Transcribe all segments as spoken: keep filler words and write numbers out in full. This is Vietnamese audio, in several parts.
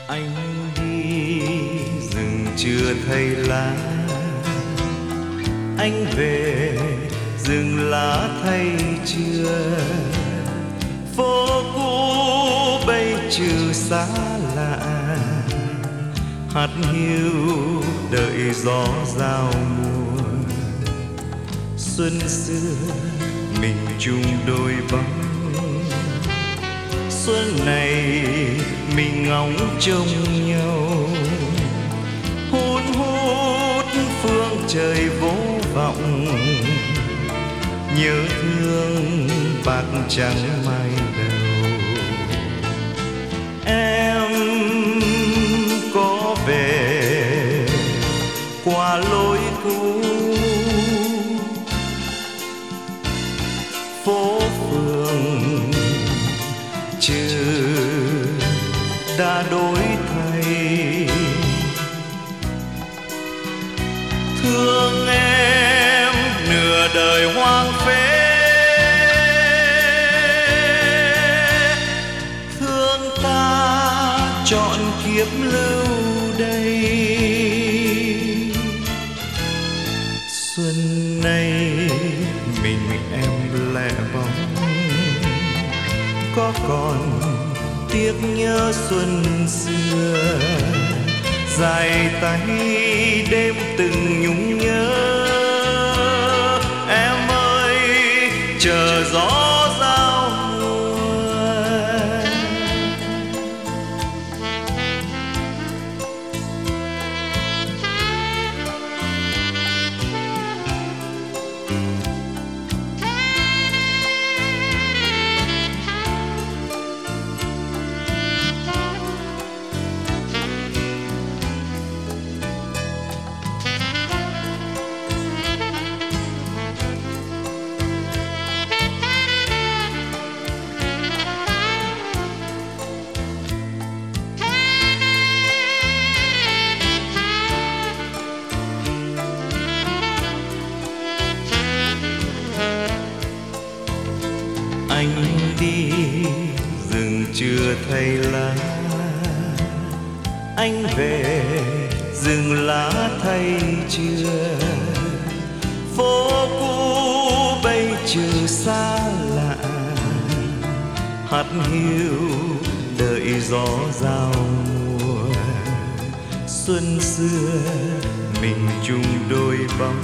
Anh đi rừng chưa thấy lá, anh về rừng lá thay chưa. Phố cũ bây trừ xa lạ, hạt hiu đợi gió giao mùa. Xuân xưa mình chung đôi bóng, xuân này mình ngóng trông nhau. Hun hút phương trời vô vọng, nhớ thương bạc trắng mai đầu. Em có về qua lối cũ, phố phường chưa đã đổi thay. Thương em nửa đời hoang phế, thương ta trọn kiếp lưu đây. Xuân nay mình em lẻ bóng, có còn tiếc nhớ xuân xưa. Dài tay đêm từng nhung nhớ, em ơi chờ gió giao mùa. Anh đi rừng chưa thấy lá, anh về rừng lá thay chưa. Phố cũ bây trừ xa lạ, hạt hiu đợi gió giao mùa. Xuân xưa mình chung đôi bóng,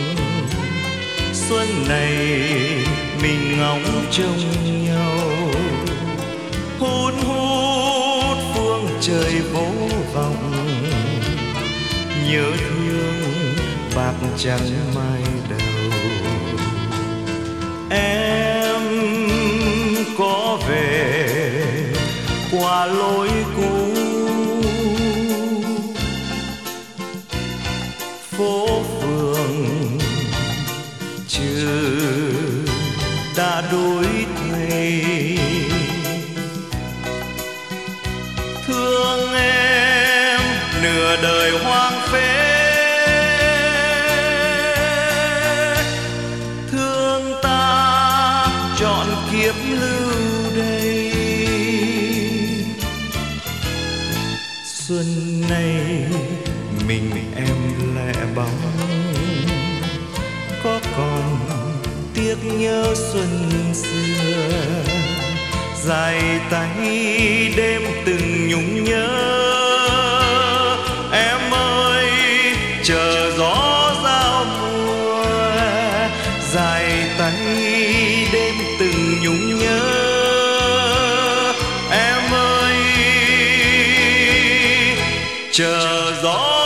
xuân này mình ngóng trông nhau. Hun hút phương trời vô vọng, nhớ thương bạc trắng mai đầu. Em có về qua lối cũ, phố phường chưa đã đổi thay. Thương em nửa đời hoang phế, thương ta trọn kiếp lưu đây. Xuân nay mình em lẻ bóng, có còn tiếc nhớ xuân xưa. Dài tay đêm từng nhung nhớ, em ơi chờ gió giao mùa. Dài tay đêm từng nhung nhớ, em ơi chờ gió